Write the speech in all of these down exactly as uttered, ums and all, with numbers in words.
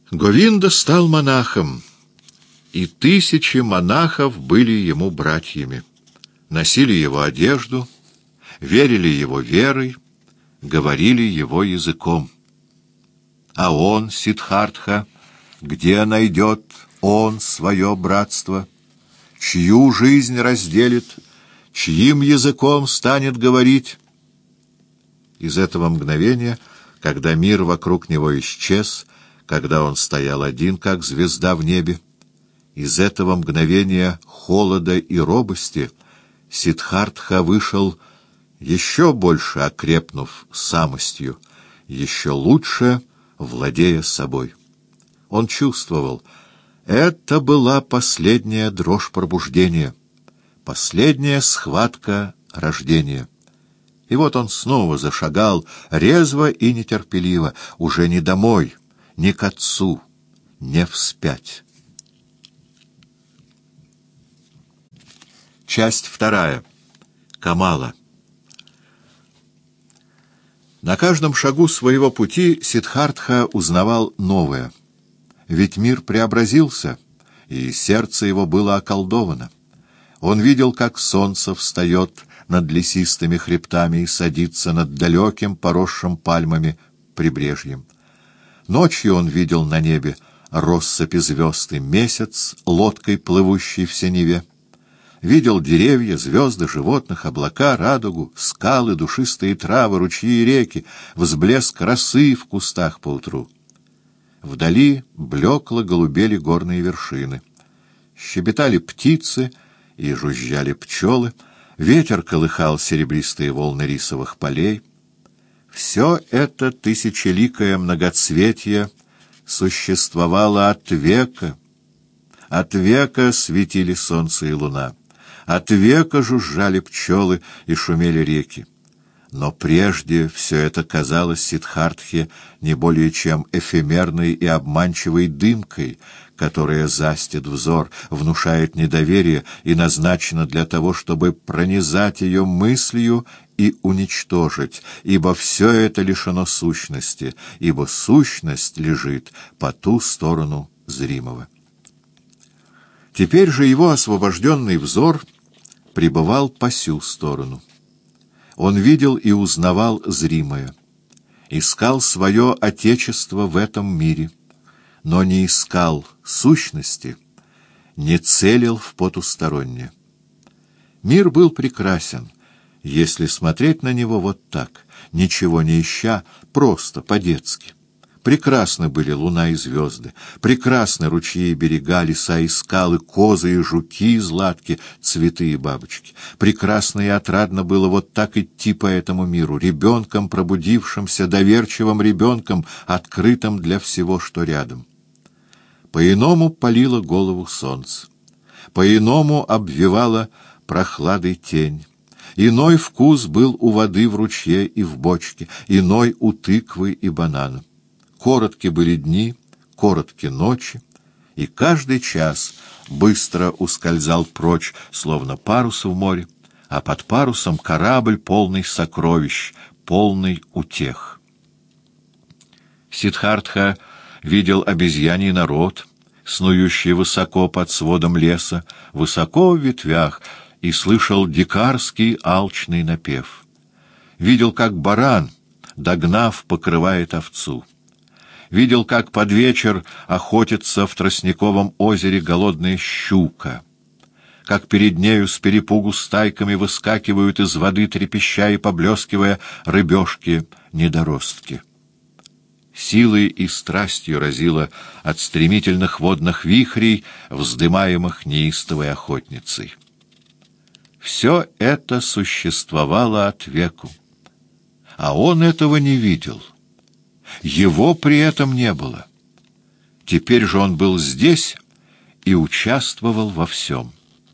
Говинда стал монахом, и тысячи монахов были ему братьями, носили его одежду, верили его верой, говорили его языком. А он, Сиддхартха, где найдет он свое братство, чью жизнь разделит, чьим языком станет говорить? Из этого мгновения, когда мир вокруг него исчез, когда он стоял один, как звезда в небе, из этого мгновения холода и робости Сиддхартха вышел, еще больше окрепнув самостью, еще лучше владея собой. Он чувствовал, это была последняя дрожь пробуждения, последняя схватка рождения. И вот он снова зашагал, резво и нетерпеливо, уже не домой, не к отцу, не вспять. Часть вторая. Камала. На каждом шагу своего пути Сиддхартха узнавал новое. Ведь мир преобразился, и сердце его было околдовано. Он видел, как солнце встает над лесистыми хребтами и садится над далеким, поросшим пальмами прибрежьем. Ночью он видел на небе россыпи звезд и месяц, лодкой плывущей в синеве. Видел деревья, звезды, животных, облака, радугу, скалы, душистые травы, ручьи и реки, взблеск росы в кустах поутру. Вдали блекло голубели горные вершины. Щебетали птицы и жужжали пчелы, ветер колыхал серебристые волны рисовых полей. Все это тысячеликое многоцветие существовало от века. От века светили солнце и луна, от века жужжали пчелы и шумели реки. Но прежде все это казалось Сиддхартхе не более чем эфемерной и обманчивой дымкой, которая застит взор, внушает недоверие и назначена для того, чтобы пронизать ее мыслью и уничтожить, ибо все это лишено сущности, ибо сущность лежит по ту сторону зримого. Теперь же его освобожденный взор пребывал по сю сторону. Он видел и узнавал зримое, искал свое отечество в этом мире, но не искал сущности, не целил в потустороннее. Мир был прекрасен, если смотреть на него вот так, ничего не ища, просто по-детски. Прекрасны были луна и звезды, прекрасны ручьи и берега, леса и скалы, козы и жуки и златки, цветы и бабочки. Прекрасно и отрадно было вот так идти по этому миру, ребенком, пробудившимся, доверчивым ребенком, открытым для всего, что рядом. По-иному палило голову солнце, по-иному обвивала прохладой тень. Иной вкус был у воды в ручье и в бочке, иной у тыквы и банана. Коротки были дни, коротки ночи, и каждый час быстро ускользал прочь, словно парус в море, а под парусом корабль, полный сокровищ, полный утех. Сиддхартха видел обезьяний народ, снующий высоко под сводом леса, высоко в ветвях, и слышал дикарский алчный напев. Видел, как баран, догнав, покрывает овцу. Видел, как под вечер охотится в тростниковом озере голодная щука, как перед нею с перепугу стайками выскакивают из воды, трепеща и поблескивая, рыбешки-недоростки. Силой и страстью разило от стремительных водных вихрей, вздымаемых неистовой охотницей. Все это существовало от веку, а он этого не видел. Его при этом не было. Теперь же он был здесь и участвовал во всем.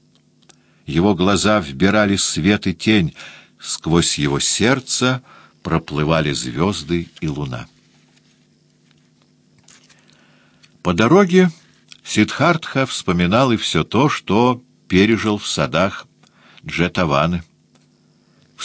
Его глаза вбирали свет и тень, сквозь его сердце проплывали звезды и луна. По дороге Сиддхартха вспоминал и все то, что пережил в садах Джетаваны.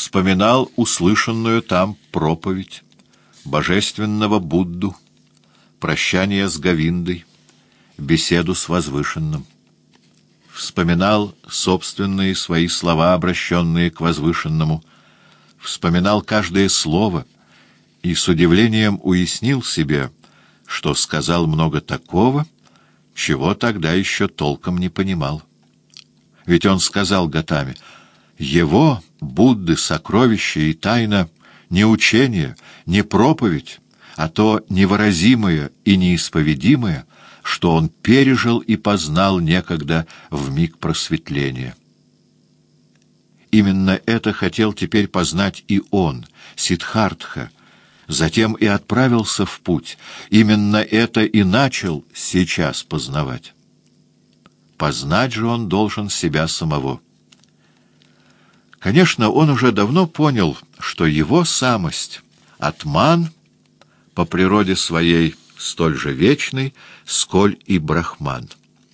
Вспоминал услышанную там проповедь, божественного Будду, прощание с Говиндой, беседу с Возвышенным. Вспоминал собственные свои слова, обращенные к Возвышенному, вспоминал каждое слово и с удивлением уяснил себе, что сказал много такого, чего тогда еще толком не понимал. Ведь он сказал Готаме: его, Будды, сокровище и тайна не учение, не проповедь, а то невыразимое и неисповедимое, что он пережил и познал некогда в миг просветления. Именно это хотел теперь познать и он, Сиддхартха, затем и отправился в путь. Именно это и начал сейчас познавать. Познать же он должен себя самого. Конечно, он уже давно понял, что его самость — атман, по природе своей столь же вечный, сколь и брахман.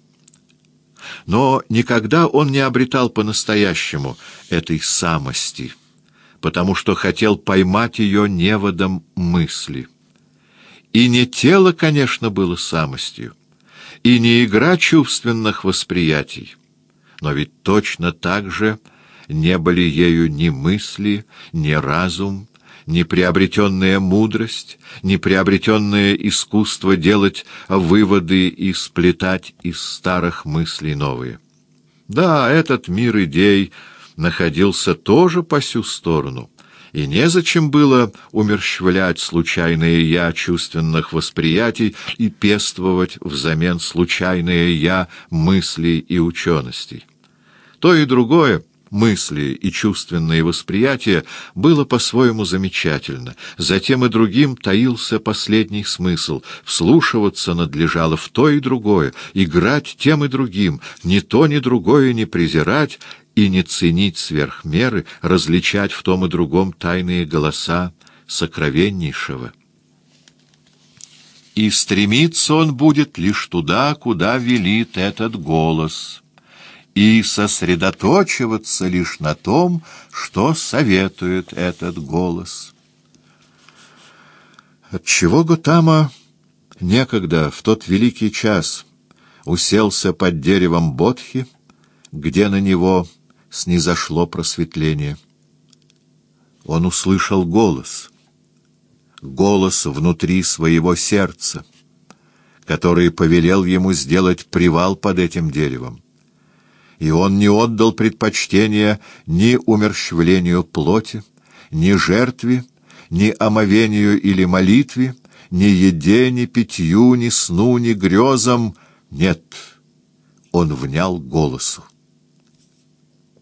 Но никогда он не обретал по-настоящему этой самости, потому что хотел поймать ее неводом мысли. И не тело, конечно, было самостью, и не игра чувственных восприятий, но ведь точно так же не были ею ни мысли, ни разум, ни приобретенная мудрость, ни приобретенное искусство делать выводы и сплетать из старых мыслей новые. Да, этот мир идей находился тоже по сю сторону, и незачем было умерщвлять случайное «я» чувственных восприятий и пестовать взамен случайное «я» мыслей и ученостей. То и другое, мысли и чувственные восприятия, было по-своему замечательно. Затем и другим таился последний смысл. Вслушиваться надлежало в то и другое, играть тем и другим, ни то, ни другое не презирать и не ценить сверх меры, различать в том и другом тайные голоса сокровеннейшего. И стремиться он будет лишь туда, куда велит этот голос, и сосредоточиваться лишь на том, что советует этот голос. Отчего Готама некогда, в тот великий час, уселся под деревом Бодхи, где на него снизошло просветление? Он услышал голос, голос внутри своего сердца, который повелел ему сделать привал под этим деревом. И он не отдал предпочтения ни умерщвлению плоти, ни жертве, ни омовению или молитве, ни еде, ни питью, ни сну, ни грезам. Нет, он внял голосу.